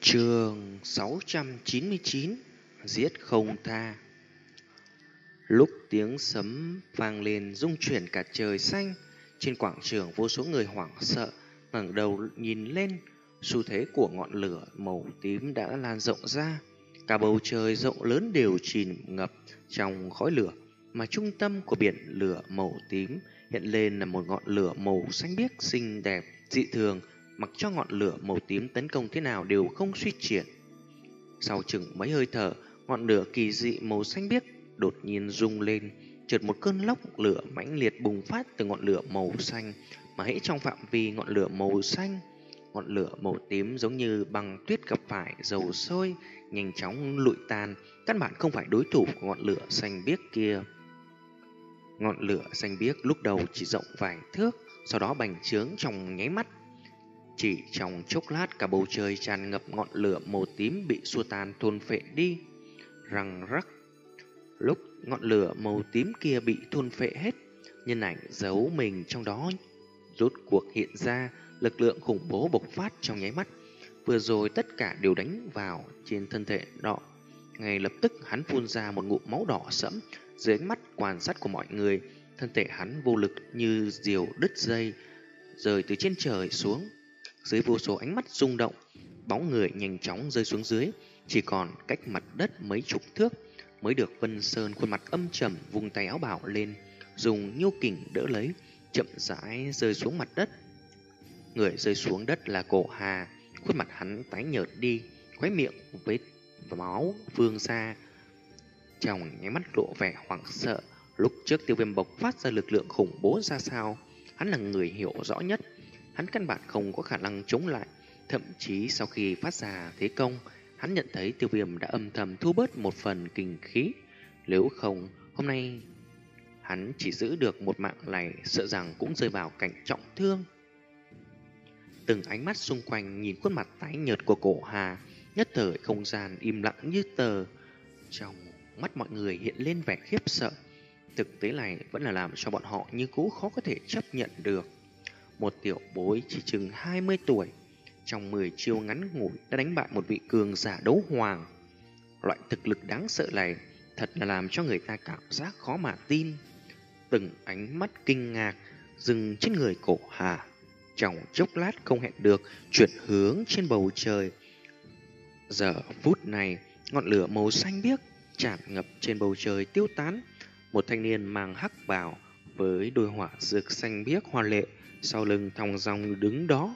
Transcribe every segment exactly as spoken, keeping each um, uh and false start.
Chương sáu trăm chín mươi chín. Giết không tha. Lúc tiếng sấm vang lên rung chuyển cả trời xanh, trên quảng trường vô số người hoảng sợ ngẩng đầu nhìn lên. Xu thế của ngọn lửa màu tím đã lan rộng ra, cả bầu trời rộng lớn đều chìm ngập trong khói lửa, mà trung tâm của biển lửa màu tím hiện lên là một ngọn lửa màu xanh biếc xinh đẹp dị thường. Mặc cho ngọn lửa màu tím tấn công thế nào đều không suy triển. Sau chừng mấy hơi thở, ngọn lửa kỳ dị màu xanh biếc đột nhiên rung lên, chợt một cơn lốc lửa mãnh liệt bùng phát từ ngọn lửa màu xanh. Mà hễ trong phạm vi ngọn lửa màu xanh, ngọn lửa màu tím giống như băng tuyết gặp phải dầu sôi, nhanh chóng lụi tan, căn bản không phải đối thủ của ngọn lửa xanh biếc kia. Ngọn lửa xanh biếc lúc đầu chỉ rộng vài thước, sau đó bành trướng trong nháy mắt. Chỉ trong chốc lát, cả bầu trời tràn ngập ngọn lửa màu tím bị xua tan thôn phệ đi. Răng rắc. Lúc ngọn lửa màu tím kia bị thôn phệ hết, nhân ảnh giấu mình trong đó rốt cuộc hiện ra, lực lượng khủng bố bộc phát trong nháy mắt. Vừa rồi tất cả đều đánh vào trên thân thể nọ. Ngay lập tức hắn phun ra một ngụm máu đỏ sẫm. Dưới ánh mắt quan sát của mọi người, thân thể hắn vô lực như diều đứt dây, rơi từ trên trời xuống. Dưới vô số ánh mắt rung động, bóng người nhanh chóng rơi xuống dưới, chỉ còn cách mặt đất mấy chục thước mới được Vân Sơn khuôn mặt âm trầm vung tay áo bào lên, dùng nhiêu kình đỡ lấy, chậm rãi rơi xuống mặt đất. Người rơi xuống đất là Cổ Hà, khuôn mặt hắn tái nhợt đi, khóe miệng vết máu vương ra, trong nháy mắt lộ vẻ hoảng sợ. Lúc trước Tiêu Viêm bộc phát ra lực lượng khủng bố ra sao, hắn là người hiểu rõ nhất. Hắn căn bản không có khả năng chống lại. Thậm chí sau khi phát ra thế công, hắn nhận thấy Tiêu Viêm đã âm thầm thu bớt một phần kinh khí. Nếu không, hôm nay hắn chỉ giữ được một mạng này, sợ rằng cũng rơi vào cảnh trọng thương. Từng ánh mắt xung quanh nhìn khuôn mặt tái nhợt của Cổ Hà, nhất thời không gian im lặng như tờ. Trong mắt mọi người hiện lên vẻ khiếp sợ. Thực tế này vẫn là làm cho bọn họ như cũ khó có thể chấp nhận được. Một tiểu bối chỉ chừng hai mươi tuổi, trong mười chiêu ngắn ngủi đã đánh bại một vị cường giả đấu hoàng. Loại thực lực đáng sợ này thật là làm cho người ta cảm giác khó mà tin. Từng ánh mắt kinh ngạc dừng trên người Cổ Hà, trong chốc lát không hẹn được chuyển hướng trên bầu trời. Giờ phút này, ngọn lửa màu xanh biếc tràn ngập trên bầu trời tiêu tán. Một thanh niên mang hắc bào với đôi hỏa dược xanh biếc hoa lệ sau lưng thong dong đứng đó.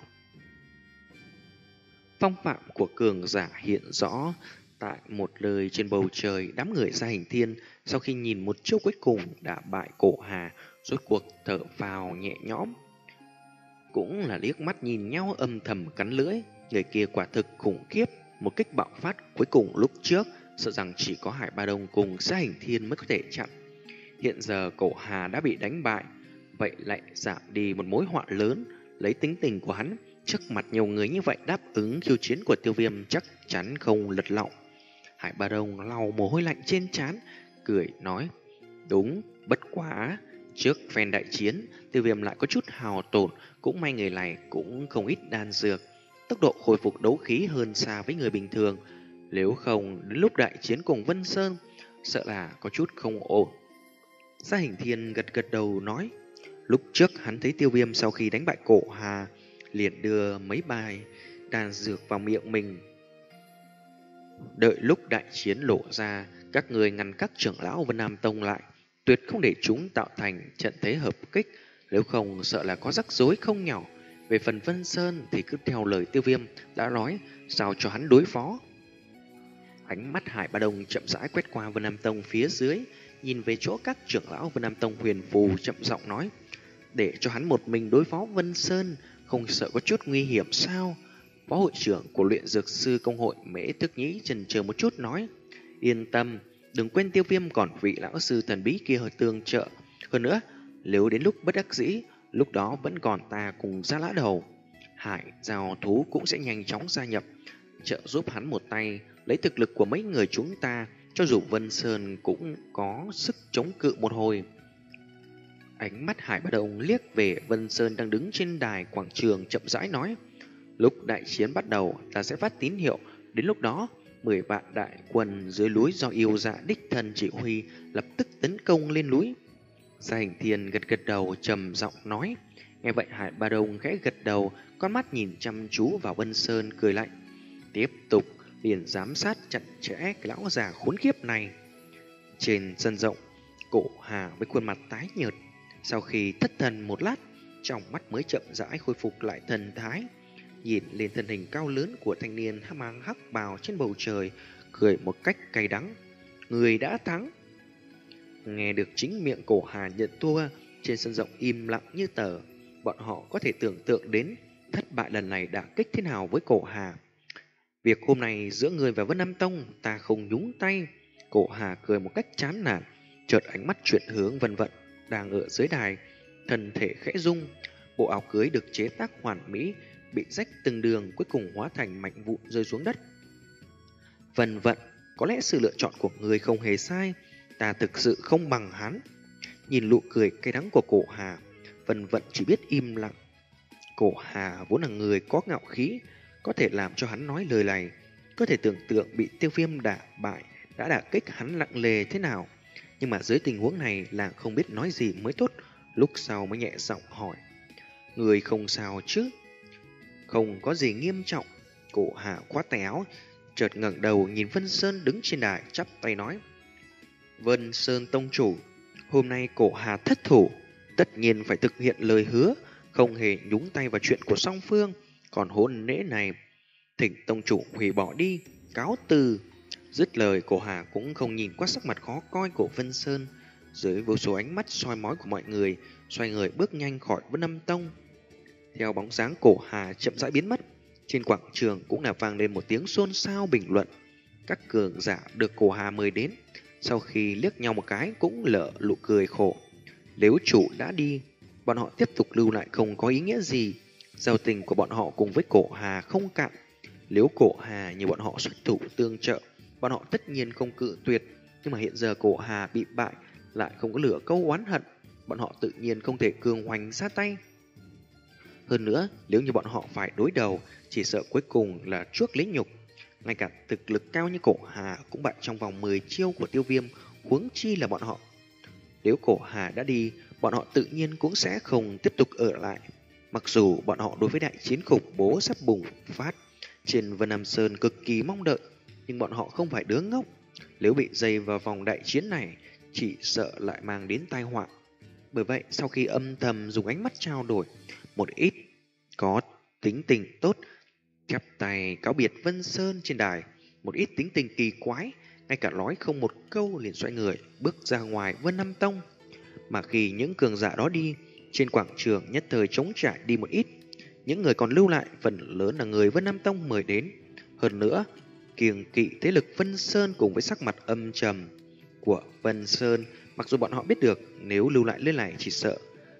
Phong phạm của cường giả hiện rõ tại một lời trên bầu trời. Đám người Gia Hình Thiên sau khi nhìn một chiêu cuối cùng đã bại Cổ Hà, rốt cuộc thở phào nhẹ nhõm, cũng là liếc mắt nhìn nhau âm thầm cắn lưỡi. Người kia quả thực khủng khiếp, một kích bạo phát cuối cùng lúc trước sợ rằng chỉ có Hải Ba Đông cùng Gia Hình Thiên mới có thể chặn. Hiện giờ Cổ Hà đã bị đánh bại, vậy lại giảm đi một mối họa lớn. Lấy tính tình của hắn, trước mặt nhiều người như vậy đáp ứng khiêu chiến của Tiêu Viêm chắc chắn không lật lọng. Hải Ba Đông lau mồ hôi lạnh trên trán, cười nói: đúng, bất quá trước phen đại chiến Tiêu Viêm lại có chút hào tổn, cũng may người này cũng không ít đan dược, tốc độ khôi phục đấu khí hơn xa với người bình thường. Nếu không đến lúc đại chiến cùng Vân Sơn, sợ là có chút không ổn. Gia Hình Thiên gật gật đầu nói: lúc trước hắn thấy Tiêu Viêm sau khi đánh bại Cổ Hà liền đưa mấy bài đan dược vào miệng mình. Đợi lúc đại chiến lộ ra, các người ngăn các trưởng lão Vân Nam Tông lại, tuyệt không để chúng tạo thành trận thế hợp kích, nếu không sợ là có rắc rối không nhỏ. Về phần Vân Sơn thì cứ theo lời Tiêu Viêm đã nói, sao cho hắn đối phó. Ánh mắt Hải Ba Đông chậm rãi quét qua Vân Nam Tông phía dưới, nhìn về chỗ các trưởng lão Vân Nam Tông Huyền Phù, chậm giọng nói: để cho hắn một mình đối phó Vân Sơn, không sợ có chút nguy hiểm sao? Phó hội trưởng của luyện dược sư công hội Mễ Thức Nhĩ chần chờ một chút nói: yên tâm, đừng quên Tiêu Viêm còn vị lão sư thần bí kia tương trợ. Hơn nữa, nếu đến lúc bất đắc dĩ, lúc đó vẫn còn ta cùng Gia Lã Đầu, Hải Giao Thú cũng sẽ nhanh chóng gia nhập, trợ giúp hắn một tay. Lấy thực lực của mấy người chúng ta, cho dù Vân Sơn cũng có sức chống cự một hồi. Ánh mắt Hải Ba Đông liếc về Vân Sơn đang đứng trên đài quảng trường, chậm rãi nói: lúc đại chiến bắt đầu, ta sẽ phát tín hiệu, Đến lúc đó, mười vạn đại quân dưới núi do yêu dạ đích thân chỉ huy lập tức tấn công lên núi. Gia Hình Thiên gật gật đầu trầm giọng nói. Nghe vậy Hải Ba Đông khẽ gật đầu, con mắt nhìn chăm chú vào Vân Sơn cười lạnh. Tiếp tục liền giám sát chặt chẽ cái lão già khốn kiếp này. Trên sân rộng, Cổ Hà với khuôn mặt tái nhợt, sau khi thất thần một lát, trong mắt mới chậm rãi khôi phục lại thần thái, nhìn lên thân hình cao lớn của thanh niên mang hắc bào trên bầu trời, cười một cách cay đắng. Người đã thắng. Nghe được chính miệng Cổ Hà nhận thua, trên sân rộng im lặng như tờ. Bọn họ có thể tưởng tượng đến thất bại lần này đã kích thế nào với Cổ Hà. Việc hôm nay giữa người và Vân Nam Tông ta không nhúng tay. Cổ Hà cười một cách chán nản, chợt ánh mắt chuyển hướng Vân Vận đang ở dưới đài, thân thể khẽ rung. Bộ áo cưới được chế tác hoàn mỹ bị rách từng đường, cuối cùng hóa thành mảnh vụn rơi xuống đất. Vân Vận, có lẽ sự lựa chọn của người không hề sai, ta thực sự không bằng hắn. Nhìn nụ cười cay đắng của Cổ Hà, Vân Vận chỉ biết im lặng. Cổ Hà vốn là người có ngạo khí, có thể làm cho hắn nói lời này. Có thể tưởng tượng bị Tiêu Viêm đả bại đã đả kích hắn nặng nề thế nào. Nhưng mà dưới tình huống này là không biết nói gì mới tốt. Lúc sau mới nhẹ giọng hỏi. Người không sao chứ? Không có gì nghiêm trọng. Cổ Hà khoát tay áo, chợt ngẩng đầu nhìn Vân Sơn đứng trên đài, chắp tay nói. Vân Sơn tông chủ, hôm nay Cổ Hà thất thủ, tất nhiên phải thực hiện lời hứa, không hề nhúng tay vào chuyện của song phương. Còn hôn lễ này, thỉnh tông chủ hủy bỏ đi, cáo từ. Dứt lời, Cổ Hà cũng không nhìn qua sắc mặt khó coi của Vân Sơn. Dưới vô số ánh mắt soi mói của mọi người, xoay người bước nhanh khỏi Vân Nam Tông. Theo bóng dáng Cổ Hà chậm rãi biến mất, trên quảng trường cũng là vang lên một tiếng xôn xao bình luận. Các cường giả được Cổ Hà mời đến, sau khi liếc nhau một cái cũng lở nụ cười khổ. Nếu chủ đã đi, bọn họ tiếp tục lưu lại không có ý nghĩa gì. Giao tình của bọn họ cùng với Cổ Hà không cạn. Nếu Cổ Hà như bọn họ xuất thủ tương trợ, bọn họ tất nhiên không cự tuyệt. Nhưng mà hiện giờ Cổ Hà bị bại, lại không có lửa câu oán hận, bọn họ tự nhiên không thể cường hoành ra tay. Hơn nữa, nếu như bọn họ phải đối đầu, chỉ sợ cuối cùng là chuốc lấy nhục. Ngay cả thực lực cao như Cổ Hà cũng bại trong vòng mười chiêu của Tiêu Viêm, huống chi là bọn họ. Nếu Cổ Hà đã đi, bọn họ tự nhiên cũng sẽ không tiếp tục ở lại. Mặc dù bọn họ đối với đại chiến khủng bố sắp bùng phát trên Vân Nam Sơn cực kỳ mong đợi, nhưng bọn họ không phải đứa ngốc. Nếu bị dây vào vòng đại chiến này, chỉ sợ lại mang đến tai họa. Bởi vậy, sau khi âm thầm dùng ánh mắt trao đổi, một ít có tính tình tốt chắp tay cáo biệt Vân Sơn trên đài, một ít tính tình kỳ quái, ngay cả nói không một câu liền xoay người bước ra ngoài Vân Nam Tông. Mà khi những cường giả đó đi, trên quảng trường nhất thời trống trải đi một ít. Những người còn lưu lại phần lớn là người Vân Nam Tông mời đến. Hơn nữa, kiêng kỵ thế lực Vân Sơn cùng với sắc mặt âm trầm của Vân Sơn, mặc dù bọn họ biết được nếu lưu lại lên này chỉ sợ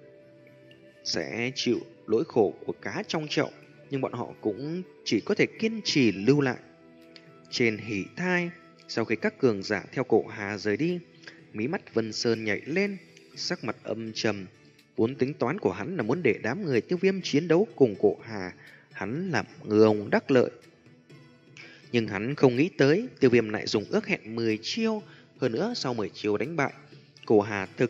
sẽ chịu lỗi khổ của cá trong chậu, nhưng bọn họ cũng chỉ có thể kiên trì lưu lại. Trên hỉ thai, sau khi các cường giả theo Cổ Hà rời đi, mí mắt Vân Sơn nhảy lên, sắc mặt âm trầm. Vốn tính toán của hắn là muốn để đám người Tiêu Viêm chiến đấu cùng Cổ Hà, hắn làm ngư ông đắc lợi. Nhưng hắn không nghĩ tới Tiêu Viêm lại dùng ước hẹn mười chiêu, hơn nữa sau mười chiêu đánh bại Cổ Hà thực.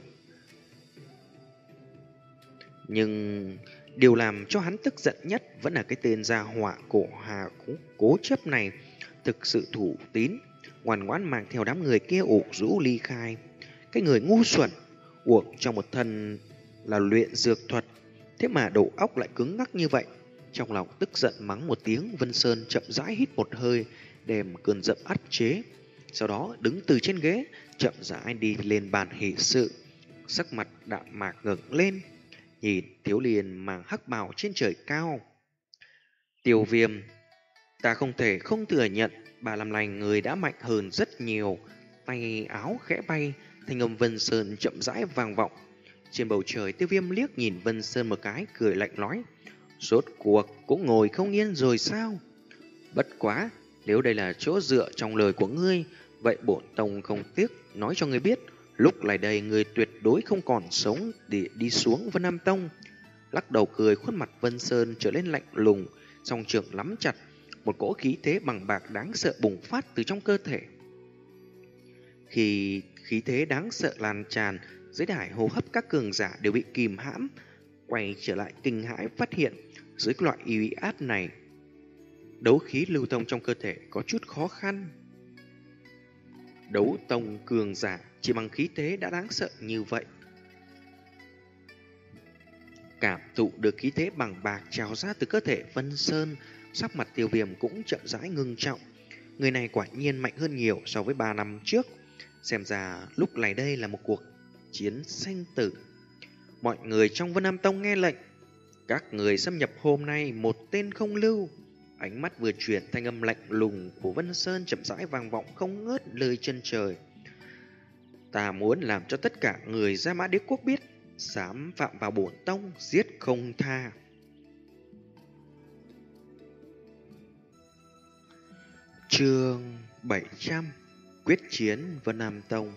Nhưng điều làm cho hắn tức giận nhất vẫn là cái tên gia họa Cổ Hà cũng cố chấp này, thực sự thủ tín, ngoan ngoãn mang theo đám người kia ủ rũ ly khai. Cái người ngu xuẩn, uổng trong một thân là luyện dược thuật, thế mà đầu óc lại cứng ngắc như vậy. Trong lòng tức giận mắng một tiếng, Vân Sơn chậm rãi hít một hơi, đem cơn giận áp chế. Sau đó đứng từ trên ghế, chậm rãi đi lên bàn hỷ sự, sắc mặt đạm mạc ngẩng lên, nhìn thiếu niên mang hắc bào trên trời cao. Tiêu Viêm, ta không thể không thừa nhận, bà làm lành người đã mạnh hơn rất nhiều. Tay áo khẽ bay, thanh âm Vân Sơn chậm rãi vang vọng. Trên bầu trời, Tiêu Viêm liếc nhìn Vân Sơn một cái, cười lạnh nói: rốt cuộc cũng ngồi không yên rồi sao? Bất quá, nếu đây là chỗ dựa trong lời của ngươi, vậy bổn tông không tiếc nói cho ngươi biết, lúc này đây ngươi tuyệt đối không còn sống để đi xuống Vân Nam Tông. Lắc đầu cười, khuôn mặt Vân Sơn trở lên lạnh lùng, song trường nắm chặt, một cỗ khí thế bằng bạc đáng sợ bùng phát từ trong cơ thể. Khi khí thế đáng sợ lan tràn, dưới đài hô hấp các cường giả đều bị kìm hãm, quay trở lại kinh hãi phát hiện dưới loại uy áp này, đấu khí lưu thông trong cơ thể có chút khó khăn. Đấu tông cường giả chỉ bằng khí thế đã đáng sợ như vậy. Cảm thụ được khí thế bằng bạc trào ra từ cơ thể Vân Sơn, sắc mặt Tiêu Viêm cũng chậm rãi ngưng trọng. Người này quả nhiên mạnh hơn nhiều so với ba năm trước. Xem ra lúc này đây là một cuộc chiến sinh tử. Mọi người trong Vân Nam Tông nghe lệnh, các người xâm nhập hôm nay một tên không lưu. Ánh mắt vừa chuyển, thanh âm lạnh lùng của Vân Sơn chậm rãi vang vọng không ngớt lời chân trời. Ta muốn làm cho tất cả người Gia Mã Đế Quốc biết, dám phạm vào bổn tông, giết không tha. Chương bảy trăm Quyết chiến Vân Nam Tông.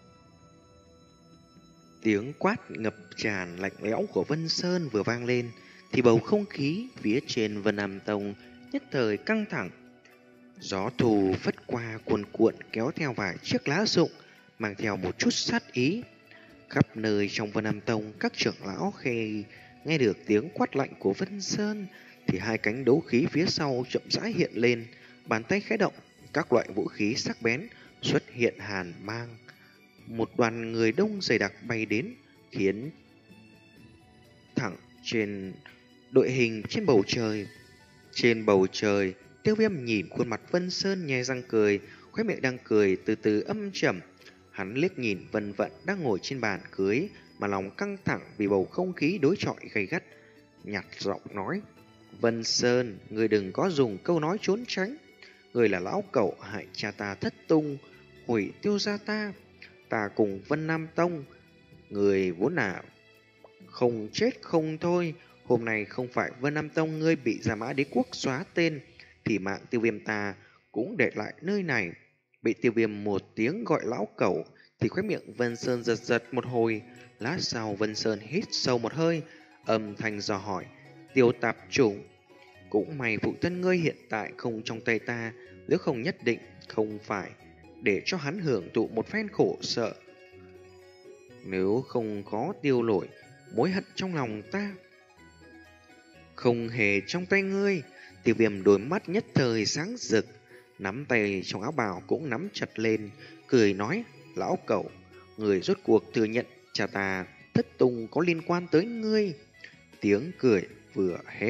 Tiếng quát ngập tràn lạnh lẽo của Vân Sơn vừa vang lên thì bầu không khí phía trên Vân Nam Tông nhất thời căng thẳng. Gió thù phất qua cuồn cuộn kéo theo vài chiếc lá rụng, mang theo một chút sát ý. Khắp nơi trong Vân Nam Tông, các trưởng lão khi nghe được tiếng quát lạnh của Vân Sơn thì hai cánh đấu khí phía sau chậm rãi hiện lên, bàn tay khẽ động, các loại vũ khí sắc bén xuất hiện hàn mang. Một đoàn người đông dày đặc bay đến, khiến thẳng trên đội hình trên bầu trời. Trên bầu trời, Tiêu Viêm nhìn khuôn mặt Vân Sơn nhe răng cười, khóe miệng đang cười từ từ âm trầm. Hắn liếc nhìn Vân Vận đang ngồi trên bàn cưới mà lòng căng thẳng vì bầu không khí đối chọi gay gắt, nhạt giọng nói: Vân Sơn, người đừng có dùng câu nói trốn tránh. Người là lão cẩu hại cha ta thất tung, hủy Tiêu gia ta. Ta cùng Vân Nam Tông, người vốn là không chết không thôi. Hôm nay không phải Vân Nam Tông ngươi bị Gia Mã Đế Quốc xóa tên, thì mạng Tiêu Viêm ta cũng để lại nơi này. Bị Tiêu Viêm một tiếng gọi lão cẩu thì khóe miệng Vân Sơn giật giật một hồi. Lát sau Vân Sơn hít sâu một hơi, âm thanh dò hỏi: Tiêu tạp chủ, cũng may phụ thân ngươi hiện tại không trong tay ta, nếu không nhất định không phải để cho hắn hưởng thụ một phen khổ sợ. Nếu không có tiêu nổi mối hận trong lòng ta. Không hề trong tay ngươi. Tiêu Viêm đôi mắt nhất thời sáng rực, nắm tay trong áo bào cũng nắm chặt lên, cười nói: Lão cẩu, người rốt cuộc thừa nhận cha ta thất tung có liên quan tới ngươi. Tiếng cười vừa hết,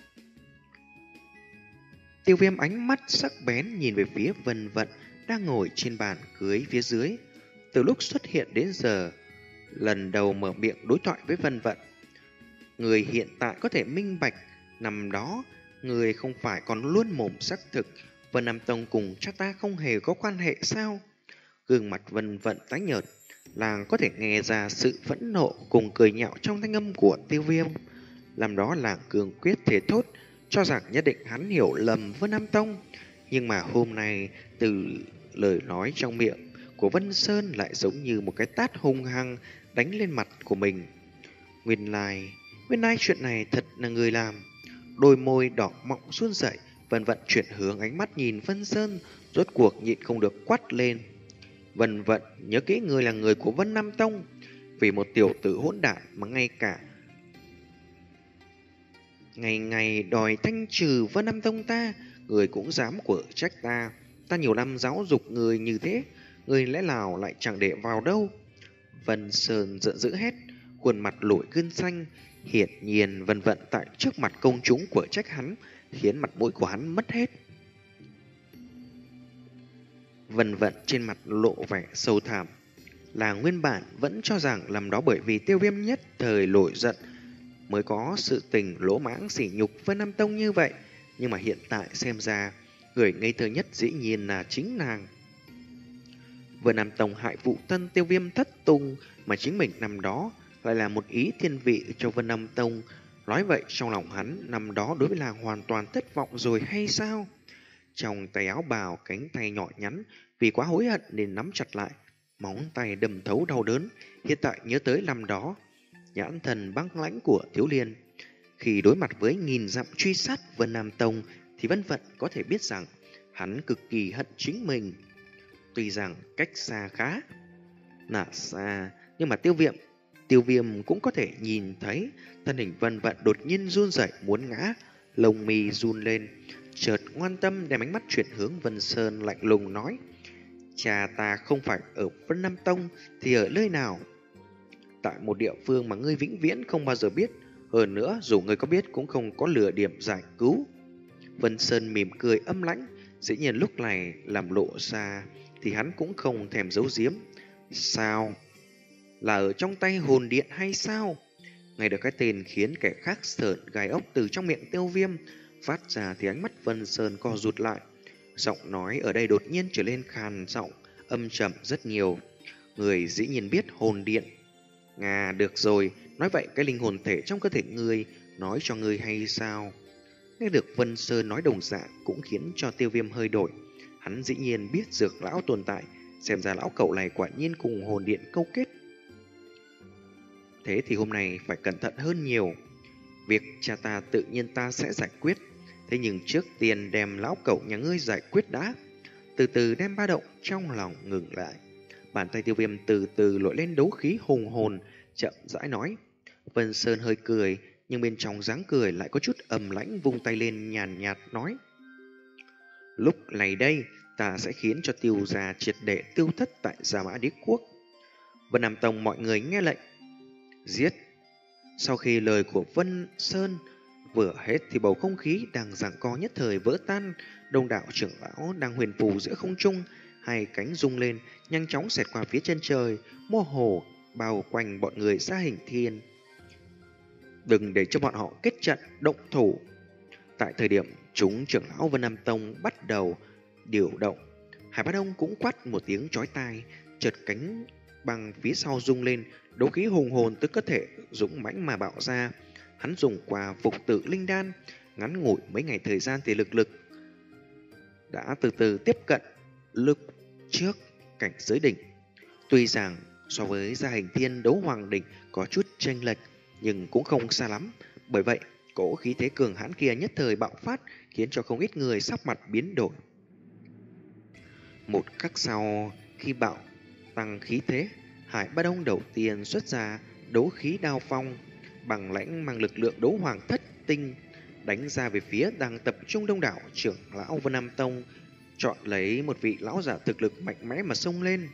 Tiêu Viêm ánh mắt sắc bén nhìn về phía Vân Vận đang ngồi trên bàn cưới phía dưới. Từ lúc xuất hiện đến giờ, lần đầu mở miệng đối thoại với Vân Vận, người hiện tại có thể minh bạch năm đó người không phải còn luôn mồm xác thực Vân Nam Tông cùng cha ta không hề có quan hệ sao? Gương mặt Vân Vận tái nhợt, làng có thể nghe ra sự phẫn nộ cùng cười nhạo trong thanh âm của Tiêu Viêm. Làm đó làng cường quyết thể thốt, cho rằng nhất định hắn hiểu lầm Vân Nam Tông. Nhưng mà hôm nay, từ lời nói trong miệng của Vân Sơn lại giống như một cái tát hung hăng đánh lên mặt của mình. Nguyên lai, nguyên lai chuyện này thật là người làm. Đôi môi đỏ mọng run rẩy, Vân Vận chuyển hướng ánh mắt nhìn Vân Sơn, rốt cuộc nhịn không được quát lên: Vân Vận, nhớ kỹ người là người của Vân Nam Tông. Vì một tiểu tử hỗn đản mà ngay cả ngày ngày đòi thanh trừ Vân Nam Tông ta, người cũng dám quở trách ta. Ta nhiều năm giáo dục người như thế, người lẽ nào lại chẳng để vào đâu? Vân Sơn giận dữ hét, khuôn mặt nổi gân xanh. Hiển nhiên Vân Vận tại trước mặt công chúng quở trách hắn, khiến mặt mũi của hắn mất hết. Vân Vận trên mặt lộ vẻ sâu thẳm, là nguyên bản vẫn cho rằng làm đó bởi vì Tiêu Viêm nhất thời nổi giận mới có sự tình lỗ mãng sỉ nhục Vân Nam Tông như vậy. Nhưng mà hiện tại xem ra, người ngây thơ nhất dĩ nhiên là chính nàng. Vân Nam Tông hại phụ thân Tiêu Viêm thất tung, mà chính mình năm đó lại là một ý thiên vị cho Vân Nam Tông. Nói vậy trong lòng hắn năm đó đối với làng hoàn toàn thất vọng rồi hay sao? Trong tay áo bào, cánh tay nhỏ nhắn vì quá hối hận nên nắm chặt lại, móng tay đâm thấu đau đớn. Hiện tại nhớ tới năm đó, nhãn thần băng lãnh của Thiếu Liên khi đối mặt với nghìn dặm truy sát Vân Nam Tông, thì Vân Vận có thể biết rằng hắn cực kỳ hận chính mình. Tuy rằng cách xa khá là xa, nhưng mà tiêu viêm tiêu viêm cũng có thể nhìn thấy thân hình Vân Vận đột nhiên run rẩy muốn ngã, lông mi run lên, chợt ngoan tâm đem ánh mắt chuyển hướng Vân Sơn, lạnh lùng nói: cha ta không phải ở Vân Nam Tông thì ở nơi nào? Tại một địa phương mà ngươi vĩnh viễn không bao giờ biết, hơn nữa dù ngươi có biết cũng không có lửa điểm giải cứu. Vân Sơn mỉm cười âm lãnh, dĩ nhiên lúc này làm lộ ra thì hắn cũng không thèm giấu giếm. Sao? Là ở trong tay hồn điện hay sao? Nghe được cái tên khiến kẻ khác sởn gai ốc từ trong miệng Tiêu Viêm phát ra thì ánh mắt Vân Sơn co rụt lại. Giọng nói ở đây đột nhiên trở lên khàn giọng, âm trầm rất nhiều. Người dĩ nhiên biết hồn điện. Ngà, được rồi, nói vậy cái linh hồn thể trong cơ thể ngươi nói cho ngươi hay sao? Nghe được Vân Sơn nói đồng dạng cũng khiến cho Tiêu Viêm hơi đổi. Hắn dĩ nhiên biết dược lão tồn tại, xem ra lão cậu này quả nhiên cùng hồn điện câu kết. Thế thì hôm nay phải cẩn thận hơn nhiều. Việc cha ta tự nhiên ta sẽ giải quyết, thế nhưng trước tiên đem lão cậu nhà ngươi giải quyết đã. Từ từ đem ba động trong lòng ngừng lại. Bàn tay Tiêu Viêm từ từ lội lên đấu khí hùng hồn, chậm rãi nói. Vân Sơn hơi cười, nhưng bên trong dáng cười lại có chút ầm lãnh, vung tay lên nhàn nhạt nói: lúc này đây ta sẽ khiến cho Tiêu gia triệt để tiêu thất tại Gia Mã Đế Quốc. Vân Nam Tông mọi người nghe lệnh, giết. Sau khi lời của Vân Sơn vừa hết thì bầu không khí đang giằng co nhất thời vỡ tan. Đông đảo trưởng lão đang huyền phù giữa không trung, hai cánh rung lên, nhanh chóng xẹt qua phía chân trời, mơ hồ bao quanh bọn người Gia Hình Thiên. Đừng để cho bọn họ kết trận động thủ. Tại thời điểm chúng trưởng lão Vân Nam Tông bắt đầu điều động, Hải Bá Đông cũng quát một tiếng chói tai, chợt cánh bằng phía sau rung lên, đấu khí hùng hồn từ cơ thể dũng mãnh mà bạo ra. Hắn dùng qua phục tử linh đan, ngắn ngủi mấy ngày thời gian thì lực lực đã từ từ tiếp cận lực trước cảnh giới đỉnh. Tuy rằng so với Gia Hình Thiên đấu hoàng đỉnh có chút chênh lệch, nhưng cũng không xa lắm. Bởi vậy, cỗ khí thế cường hãn kia nhất thời bạo phát, khiến cho không ít người sắc mặt biến đổi. Một khắc sau, khi bạo tăng khí thế, Hải Bá Đông đầu tiên xuất ra đấu khí đao phong, bằng lãnh mang lực lượng đấu hoàng thất tinh, đánh ra về phía đang tập trung đông đảo trưởng lão Vân Nam Tông, chọn lấy một vị lão giả thực lực mạnh mẽ mà xông lên.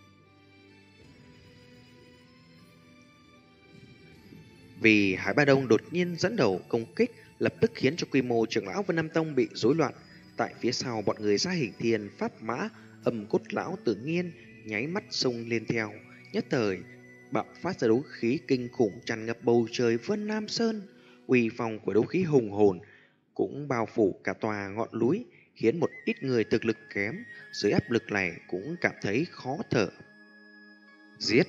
Vì Hải Bá Đông đột nhiên dẫn đầu công kích, lập tức khiến cho quy mô trưởng lão Vân Nam Tông bị rối loạn. Tại phía sau bọn người Gia Hình Thiên, Pháp Mã, Âm Cốt lão Tử Nghiên nháy mắt xông lên theo, nhất thời bạo phát ra đấu khí kinh khủng tràn ngập bầu trời Vân Nam Sơn. Uy phong của đấu khí hùng hồn cũng bao phủ cả tòa ngọn núi, khiến một ít người thực lực kém dưới áp lực này cũng cảm thấy khó thở. Giết!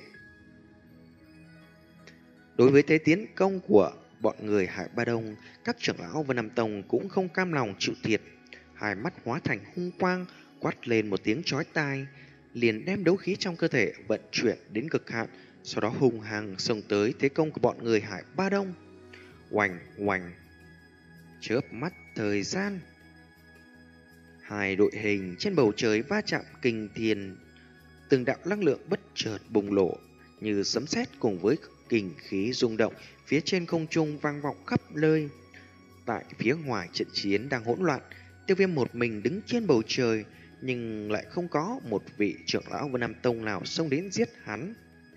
Đối với thế tiến công của bọn người Hải Bá Đông, các trưởng lão Vân Nam Tông cũng không cam lòng chịu thiệt. Hai mắt hóa thành hung quang, quát lên một tiếng chói tai, liền đem đấu khí trong cơ thể vận chuyển đến cực hạn, sau đó hung hăng xông tới thế công của bọn người Hải Bá Đông. Oành oành, chớp mắt thời gian, hai đội hình trên bầu trời va chạm kinh thiên, từng đạo năng lượng bất chợt bùng nổ như sấm sét, cùng với kình khí rung động phía trên không trung vang vọng khắp nơi. Tại phía ngoài trận chiến đang hỗn loạn, Tiêu Viêm một mình đứng trên bầu trời, nhưng lại không có một vị trưởng lão Vân Nam Tông nào xông đến giết hắn.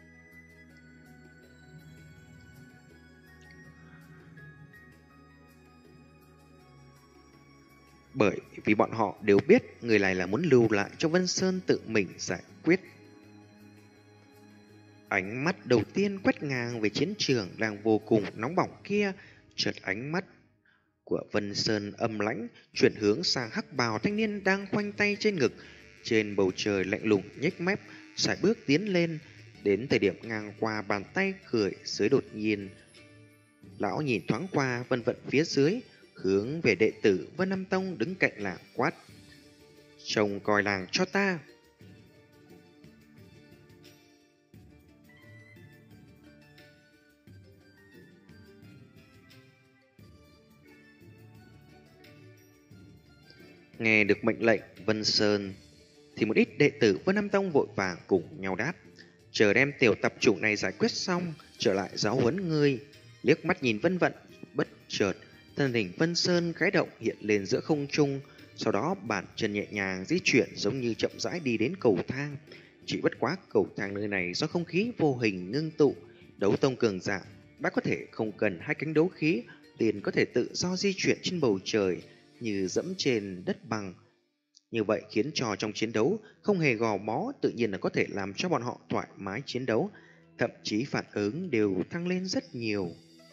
Bởi vì bọn họ đều biết người này là muốn lưu lại cho Vân Sơn tự mình giải quyết. Ánh mắt đầu tiên quét ngang về chiến trường đang vô cùng nóng bỏng kia, chợt ánh mắt của Vân Sơn âm lãnh chuyển hướng sang hắc bào thanh niên đang khoanh tay trên ngực, trên bầu trời lạnh lùng nhếch mép, sải bước tiến lên. Đến thời điểm ngang qua bàn tay cười dưới, đột nhiên lão nhìn thoáng qua Vân Vận phía dưới, hướng về đệ tử Vân Nam Tông đứng cạnh làng quát: trông coi làng cho ta. Nghe được mệnh lệnh Vân Sơn thì một ít đệ tử Vân Nam Tông vội vàng cùng nhau đáp. Chờ đem tiểu tập chủ này giải quyết xong, trở lại giáo huấn ngươi. Liếc mắt nhìn Vân Vận, bất chợt thân hình Vân Sơn khẽ động hiện lên giữa không trung, sau đó bàn chân nhẹ nhàng di chuyển giống như chậm rãi đi đến cầu thang. Chỉ bất quá cầu thang nơi này do không khí vô hình ngưng tụ, đấu tông cường giả đã có thể không cần hai cánh đấu khí liền có thể tự do di chuyển trên bầu trời như dẫm trên đất bằng. Như vậy khiến cho trong chiến đấu không hề gò bó, tự nhiên là có thể làm cho bọn họ thoải mái chiến đấu, thậm chí phản ứng đều tăng lên rất nhiều.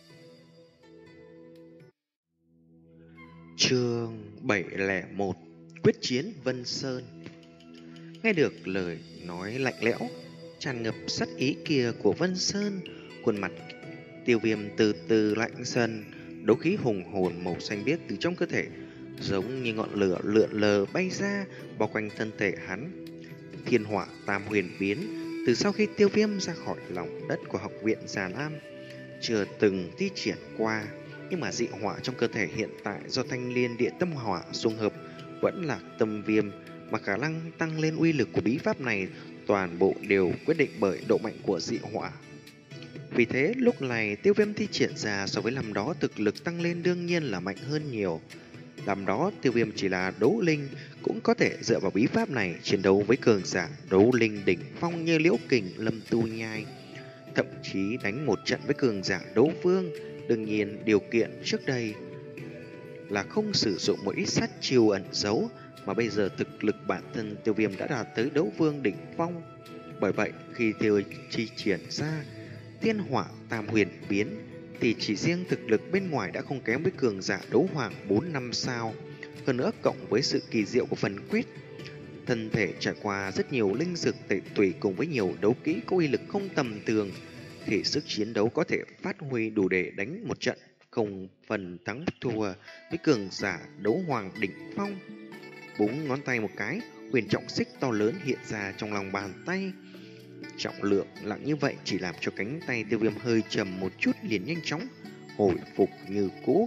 Chương bảy không một Quyết chiến Vân Sơn. Nghe được lời nói lạnh lẽo, tràn ngập sát ý kia của Vân Sơn, khuôn mặt Tiêu Viêm từ từ lạnh dần, đấu khí hùng hồn màu xanh biếc từ trong cơ thể giống như ngọn lửa lượn lờ bay ra bao quanh thân thể hắn. Thiên hỏa tam huyền biến từ sau khi Tiêu Viêm ra khỏi lòng đất của học viện Già Lam chưa từng thi triển qua, nhưng mà dị hỏa trong cơ thể hiện tại do thanh liên địa tâm hỏa xung hợp vẫn là tâm viêm, mà khả năng tăng lên uy lực của bí pháp này toàn bộ đều quyết định bởi độ mạnh của dị hỏa. Vì thế lúc này Tiêu Viêm thi triển ra so với năm đó thực lực tăng lên đương nhiên là mạnh hơn nhiều. Năm đó Tiêu Viêm chỉ là đấu linh cũng có thể dựa vào bí pháp này chiến đấu với cường giả đấu linh đỉnh phong như Liễu Kình, Lâm Tu Nhai, thậm chí đánh một trận với cường giả đấu vương. Đương nhiên điều kiện trước đây là không sử dụng một ít sát chiêu ẩn giấu, mà bây giờ thực lực bản thân Tiêu Viêm đã đạt tới đấu vương đỉnh phong. Bởi vậy khi Tiêu chi triển ra Thiên hỏa tam huyền biến thì chỉ riêng thực lực bên ngoài đã không kém với cường giả đấu hoàng bốn năm sao. Hơn nữa cộng với sự kỳ diệu của phần quyết, thân thể trải qua rất nhiều linh dược tẩy tùy cùng với nhiều đấu kỹ có uy lực không tầm thường, thì sức chiến đấu có thể phát huy đủ để đánh một trận không phần thắng thua với cường giả đấu hoàng đỉnh phong. Búng ngón tay một cái, huyền trọng xích to lớn hiện ra trong lòng bàn tay. Trọng lượng nặng như vậy chỉ làm cho cánh tay Tiêu Viêm hơi trầm một chút liền nhanh chóng hồi phục như cũ.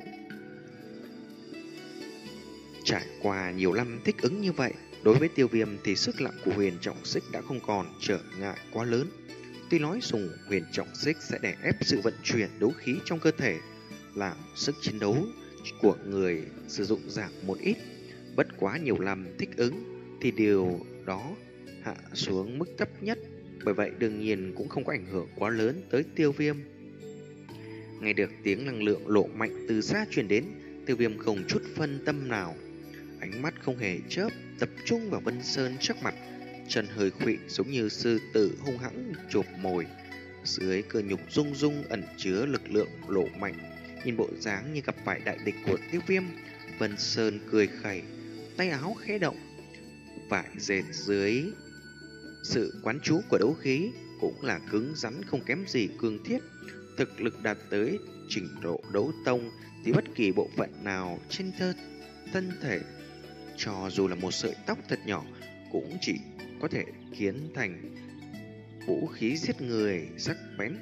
Trải qua nhiều năm thích ứng như vậy, đối với Tiêu Viêm thì sức nặng của huyền trọng xích đã không còn trở ngại quá lớn. Tuy nói dùng huyền trọng xích sẽ đè ép sự vận chuyển đấu khí trong cơ thể, làm sức chiến đấu của người sử dụng giảm một ít, bất quá nhiều năm thích ứng thì điều đó hạ xuống mức thấp nhất, bởi vậy đương nhiên cũng không có ảnh hưởng quá lớn tới Tiêu Viêm. Nghe được tiếng năng lượng lộ mạnh từ xa truyền đến, Tiêu Viêm không chút phân tâm nào, ánh mắt không hề chớp tập trung vào Vân Sơn trước mặt, chân hơi khuỵu giống như sư tử hung hãng chộp mồi. Dưới cơ nhục rung rung ẩn chứa lực lượng lộ mạnh, nhìn bộ dáng như gặp phải đại địch của Tiêu Viêm, Vân Sơn cười khẩy, tay áo khẽ động, vải dệt dưới sự quán chú của đấu khí cũng là cứng rắn không kém gì cương thiết. Thực lực đạt tới trình độ đấu tông thì bất kỳ bộ phận nào trên thân thân thể, cho dù là một sợi tóc thật nhỏ, cũng chỉ có thể khiến thành vũ khí giết người sắc bén.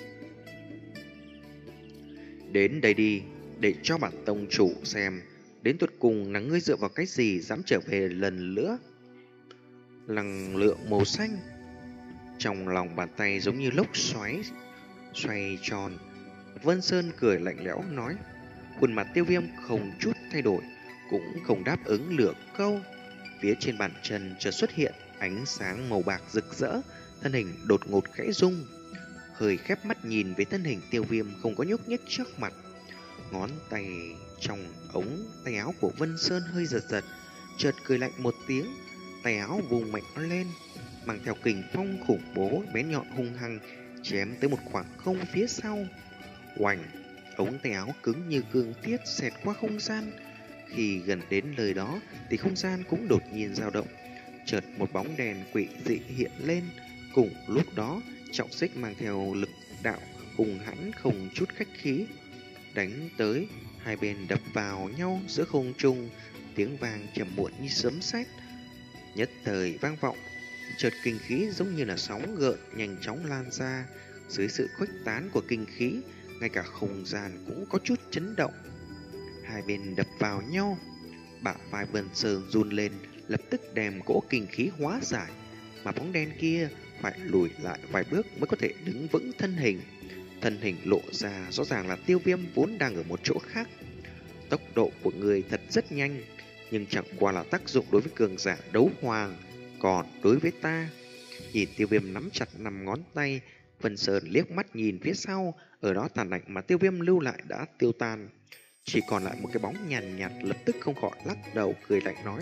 Đến đây đi, để cho bản tông chủ xem đến tuột cùng là ngươi dựa vào cái gì dám trở về lần nữa. Năng lượng màu xanh trong lòng bàn tay giống như lốc xoáy xoay tròn. Vân Sơn cười lạnh lẽo nói, khuôn mặt Tiêu Viêm không chút thay đổi, cũng không đáp ứng lửa câu. Phía trên bàn chân chợt xuất hiện ánh sáng màu bạc rực rỡ, thân hình đột ngột khẽ rung. Hơi khép mắt nhìn về thân hình Tiêu Viêm không có nhúc nhích trước mặt. Ngón tay trong ống tay áo của Vân Sơn hơi giật giật, chợt cười lạnh một tiếng, tay áo vùng mạnh lên, mang theo kình phong khủng bố bén nhọn hung hăng chém tới một khoảng không phía sau. Oành, ống tay áo cứng như cương thiết xẹt qua không gian. Khi gần đến nơi đó thì không gian cũng đột nhiên dao động, chợt một bóng đèn quỷ dị hiện lên. Cùng lúc đó, trọng xích mang theo lực đạo hùng hãn không chút khách khí đánh tới, hai bên đập vào nhau giữa không trung, tiếng vang trầm muộn như sấm sét nhất thời vang vọng. Chợt kinh khí giống như là sóng gợn nhanh chóng lan ra. Dưới sự khuếch tán của kinh khí, ngay cả không gian cũng có chút chấn động. Hai bên đập vào nhau, Bả vai Vân Sơn run lên, lập tức đem cỗ kinh khí hóa giải, mà bóng đen kia phải lùi lại vài bước mới có thể đứng vững thân hình. Thân hình lộ ra rõ ràng là Tiêu Viêm vốn đang ở một chỗ khác. Tốc độ của người thật rất nhanh, nhưng chẳng qua là tác dụng đối với cường giả đấu hoàng, còn đối với ta. Nhìn Tiêu Viêm nắm chặt năm ngón tay, Vân Sơn liếc mắt nhìn phía sau, ở đó tàn ảnh mà Tiêu Viêm lưu lại đã tiêu tan, chỉ còn lại một cái bóng nhàn nhạt, nhạt, lập tức không khỏi lắc đầu cười lạnh nói: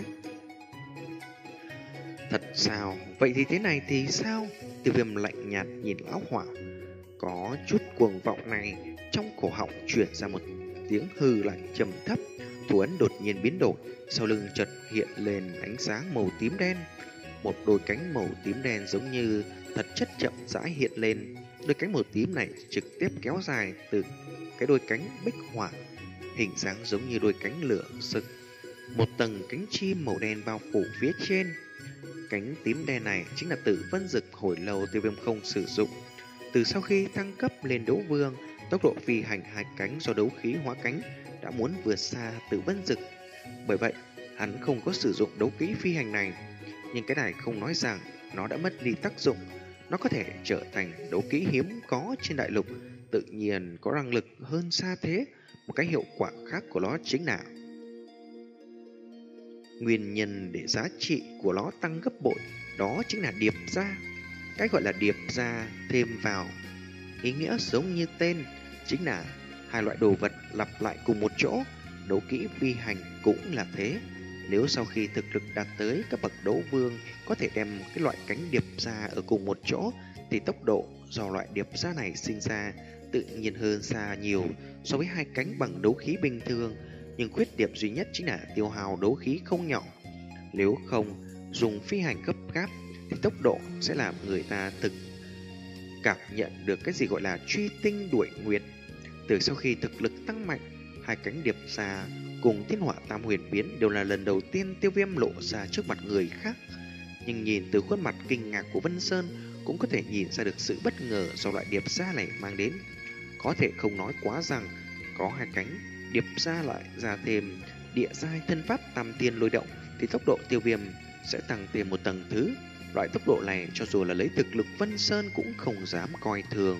thật sao? Vậy thì thế này thì sao? Tiêu Viêm lạnh nhạt nhìn lão hỏa, có chút cuồng vọng này, trong cổ họng truyền ra một tiếng hừ lạnh trầm thấp. Thủ ấn đột nhiên biến đổi, sau lưng chợt hiện lên ánh sáng màu tím đen. Một đôi cánh màu tím đen giống như thật chất chậm rãi hiện lên. Đôi cánh màu tím này trực tiếp kéo dài từ cái đôi cánh bích hỏa, hình dáng giống như đôi cánh lửa sực. Một tầng cánh chim màu đen bao phủ phía trên. Cánh tím đen này chính là Tử Vân Dực hồi lâu Tiêu Viêm không sử dụng. Từ sau khi thăng cấp lên đấu vương, tốc độ phi hành hai cánh do đấu khí hóa cánh đã muốn vượt xa Tử Vân Dực. Bởi vậy, hắn không có sử dụng đấu khí phi hành này. Nhưng cái này không nói rằng nó đã mất đi tác dụng. Nó có thể trở thành đấu kỹ hiếm có trên đại lục, tự nhiên có năng lực hơn xa thế. Một cái hiệu quả khác của nó chính là nguyên nhân để giá trị của nó tăng gấp bội, đó chính là điệp ra. Cái gọi là điệp ra thêm vào, ý nghĩa giống như tên, chính là hai loại đồ vật lặp lại cùng một chỗ. Đấu kỹ phi hành cũng là thế. Nếu sau khi thực lực đạt tới các bậc đấu vương có thể đem cái loại cánh điệp ra ở cùng một chỗ, thì tốc độ do loại điệp ra này sinh ra tự nhiên hơn xa nhiều so với hai cánh bằng đấu khí bình thường. Nhưng khuyết điểm duy nhất chính là tiêu hao đấu khí không nhỏ. Nếu không dùng phi hành gấp gáp thì tốc độ sẽ làm người ta thực cảm nhận được cái gì gọi là truy tinh đuổi nguyệt. Từ sau khi thực lực tăng mạnh, hai cánh điệp ra cùng thiên hỏa tam huyền biến đều là lần đầu tiên Tiêu Viêm lộ ra trước mặt người khác. Nhưng nhìn từ khuôn mặt kinh ngạc của Vân Sơn cũng có thể nhìn ra được sự bất ngờ do loại điệp ra này mang đến. Có thể không nói quá rằng có hai cánh điệp ra lại ra thêm địa giai thân pháp tam tiên lôi động thì tốc độ Tiêu Viêm sẽ tăng thêm một tầng thứ. Loại tốc độ này cho dù là lấy thực lực Vân Sơn cũng không dám coi thường.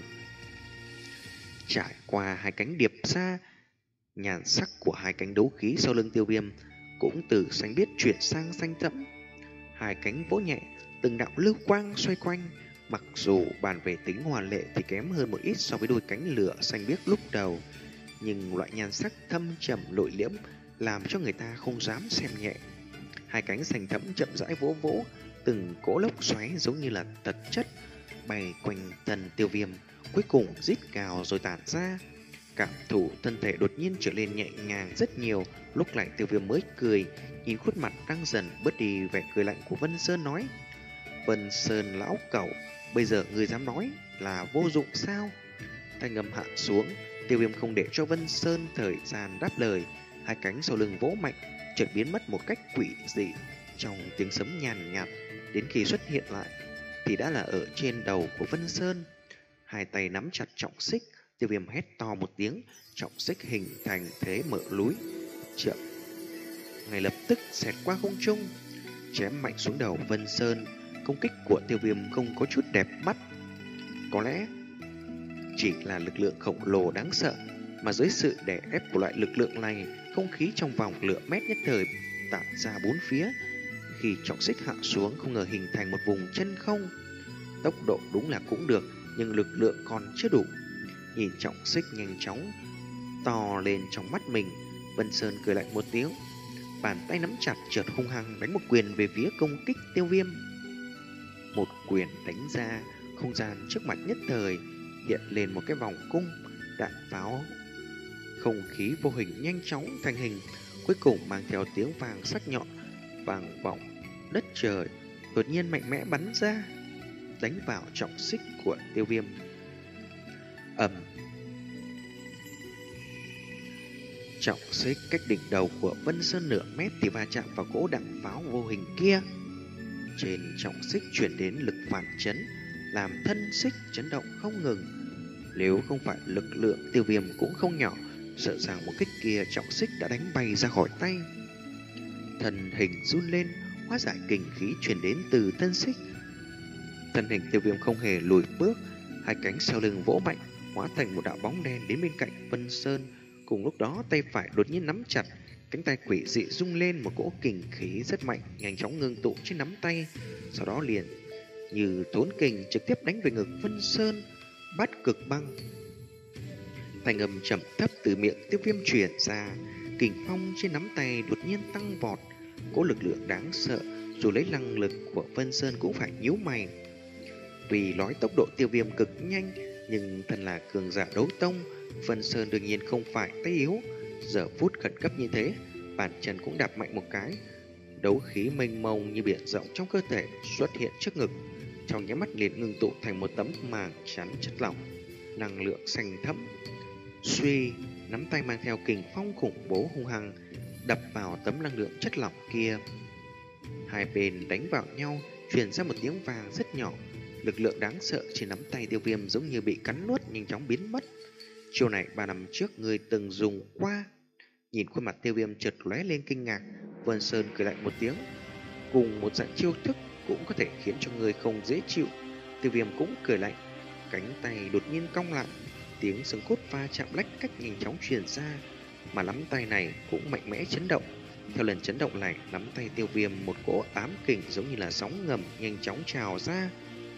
Trải qua hai cánh điệp ra, nhàn sắc của hai cánh đấu khí sau lưng Tiêu Viêm cũng từ xanh biếc chuyển sang xanh thẫm. Hai cánh vỗ nhẹ, từng đạo lưu quang xoay quanh. Mặc dù bàn về tính hoàn lệ thì kém hơn một ít so với đôi cánh lửa xanh biếc lúc đầu, nhưng loại nhan sắc thâm trầm nội liễm làm cho người ta không dám xem nhẹ. Hai cánh xanh thẫm chậm rãi vỗ vỗ, từng cỗ lốc xoáy giống như là tật chất bay quanh thân Tiêu Viêm, cuối cùng rít cào rồi tản ra. Cảm thụ thân thể đột nhiên trở nên nhẹ nhàng rất nhiều. Lúc này Tiêu Viêm mới cười, nhìn khuôn mặt đang dần bớt đi vẻ cười lạnh của Vân Sơn nói: Vân Sơn lão cẩu, bây giờ người dám nói là vô dụng sao? Thanh âm hạ xuống, Tiêu Viêm không để cho Vân Sơn thời gian đáp lời. Hai cánh sau lưng vỗ mạnh, chợt biến mất một cách quỷ dị trong tiếng sấm nhàn nhạt. Đến khi xuất hiện lại thì đã là ở trên đầu của Vân Sơn. Hai tay nắm chặt trọng xích, Tiêu Viêm hét to một tiếng, trọng xích hình thành thế mở lối chậm, ngay lập tức xẹt qua không trung, chém mạnh xuống đầu Vân Sơn. Công kích của Tiêu Viêm không có chút đẹp mắt, có lẽ chỉ là lực lượng khổng lồ đáng sợ, mà dưới sự đè ép của loại lực lượng này, không khí trong vòng lửa mét nhất thời tản ra bốn phía. Khi trọng xích hạ xuống, không ngờ hình thành một vùng chân không. Tốc độ đúng là cũng được, nhưng lực lượng còn chưa đủ. Nhìn trọng xích nhanh chóng to lên trong mắt mình, Vân Sơn cười lạnh một tiếng, bàn tay nắm chặt chợt hung hăng đánh một quyền về phía công kích Tiêu Viêm. Một quyền đánh ra, không gian trước mặt nhất thời hiện lên một cái vòng cung, đạn pháo không khí vô hình nhanh chóng thành hình, cuối cùng mang theo tiếng vàng sắc nhọn vang vọng đất trời, đột nhiên mạnh mẽ bắn ra, đánh vào trọng xích của Tiêu Viêm. Ầm. Trọng xích cách đỉnh đầu của Vân Sơn nửa mét thì va chạm vào cỗ đạn pháo vô hình kia. Trên trọng xích chuyển đến lực phản chấn, làm thân xích chấn động không ngừng. Nếu không phải lực lượng Tiêu Viêm cũng không nhỏ, sợ rằng một kích kia trọng xích đã đánh bay ra khỏi tay. Thân hình run lên, hóa giải kình khí truyền đến từ thân xích. Thân hình Tiêu Viêm không hề lùi bước, hai cánh sau lưng vỗ mạnh, hóa thành một đạo bóng đen đến bên cạnh Vân Sơn. Cùng lúc đó tay phải đột nhiên nắm chặt, cánh tay quỷ dị rung lên, một cỗ kình khí rất mạnh nhanh chóng ngưng tụ trên nắm tay, sau đó liền như thốn kình trực tiếp đánh về ngực Vân Sơn. Bát cực băng. Thanh âm trầm thấp từ miệng Tiêu Viêm truyền ra, kình phong trên nắm tay đột nhiên tăng vọt, cỗ lực lượng đáng sợ dù lấy năng lực của Vân Sơn cũng phải nhíu mày. Vì nói tốc độ Tiêu Viêm cực nhanh, nhưng thân là cường giả đấu tông, Vân Sơn đương nhiên không phải tay yếu. Giờ phút khẩn cấp như thế, bàn chân cũng đạp mạnh một cái, đấu khí mênh mông như biển rộng trong cơ thể xuất hiện trước ngực, trong nháy mắt liền ngưng tụ thành một tấm màng chắn chất lỏng, năng lượng xanh thẫm. Suy, nắm tay mang theo kình phong khủng bố hung hăng đập vào tấm năng lượng chất lỏng kia. Hai bên đánh vào nhau, truyền ra một tiếng vang rất nhỏ. Lực lượng đáng sợ trên nắm tay Tiêu Viêm giống như bị cắn nuốt, nhanh chóng biến mất. Chiêu này ba năm trước người từng dùng qua. Nhìn khuôn mặt Tiêu Viêm chợt lóe lên kinh ngạc, Vân Sơn cười lạnh một tiếng. Cùng một dạng chiêu thức cũng có thể khiến cho người không dễ chịu. Tiêu Viêm cũng cười lạnh, cánh tay đột nhiên cong lại, tiếng xương cốt va chạm lách cách nhanh chóng truyền ra, mà nắm tay này cũng mạnh mẽ chấn động. Theo lần chấn động này, nắm tay Tiêu Viêm một cỗ ám kình giống như là sóng ngầm nhanh chóng trào ra,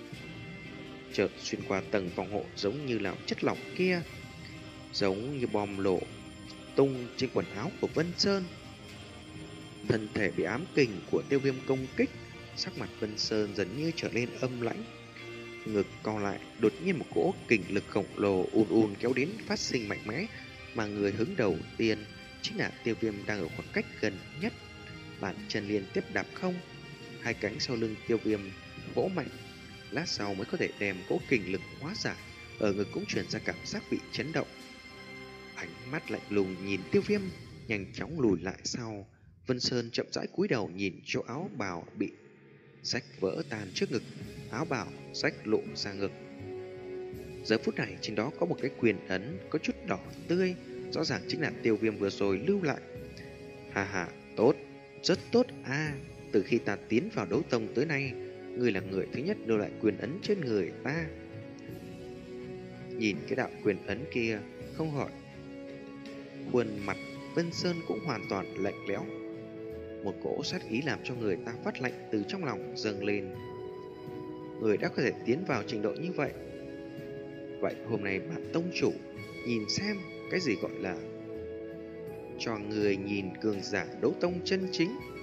chợt xuyên qua tầng phòng hộ giống như là chất lỏng kia, giống như bom nổ tung trên quần áo của Vân Sơn. Thân thể bị ám kình của Tiêu Viêm công kích, sắc mặt Vân Sơn dần như trở nên âm lãnh, ngực co lại, đột nhiên một cỗ kình lực khổng lồ ùn ùn kéo đến phát sinh mạnh mẽ, mà người hứng đầu tiên chính là Tiêu Viêm đang ở khoảng cách gần nhất. Bàn chân liên tiếp đạp không, hai cánh sau lưng Tiêu Viêm vỗ mạnh, lát sau mới có thể đem cỗ kình lực hóa giải. Ở ngực cũng truyền ra cảm giác bị chấn động. Ánh mắt lạnh lùng nhìn Tiêu Viêm, nhanh chóng lùi lại sau. Vân Sơn chậm rãi cúi đầu nhìn chỗ áo bào bị rách vỡ tan trước ngực, áo bào rách lộ ra ngực. Giờ phút này trên đó có một cái quyền ấn có chút đỏ tươi, rõ ràng chính là Tiêu Viêm vừa rồi lưu lại. Hà hà, tốt, rất tốt a. À, từ khi ta tiến vào đấu tông tới nay, ngươi là người thứ nhất lưu lại quyền ấn trên người ta. Nhìn cái đạo quyền ấn kia, không hỏi, khuôn mặt Vân Sơn cũng hoàn toàn lạnh lẽo. Một cỗ sát ý làm cho người ta phát lạnh từ trong lòng dâng lên. Người đã có thể tiến vào trình độ như vậy, vậy hôm nay bản tông chủ nhìn xem cái gì gọi là cho người nhìn cường giả đấu tông chân chính.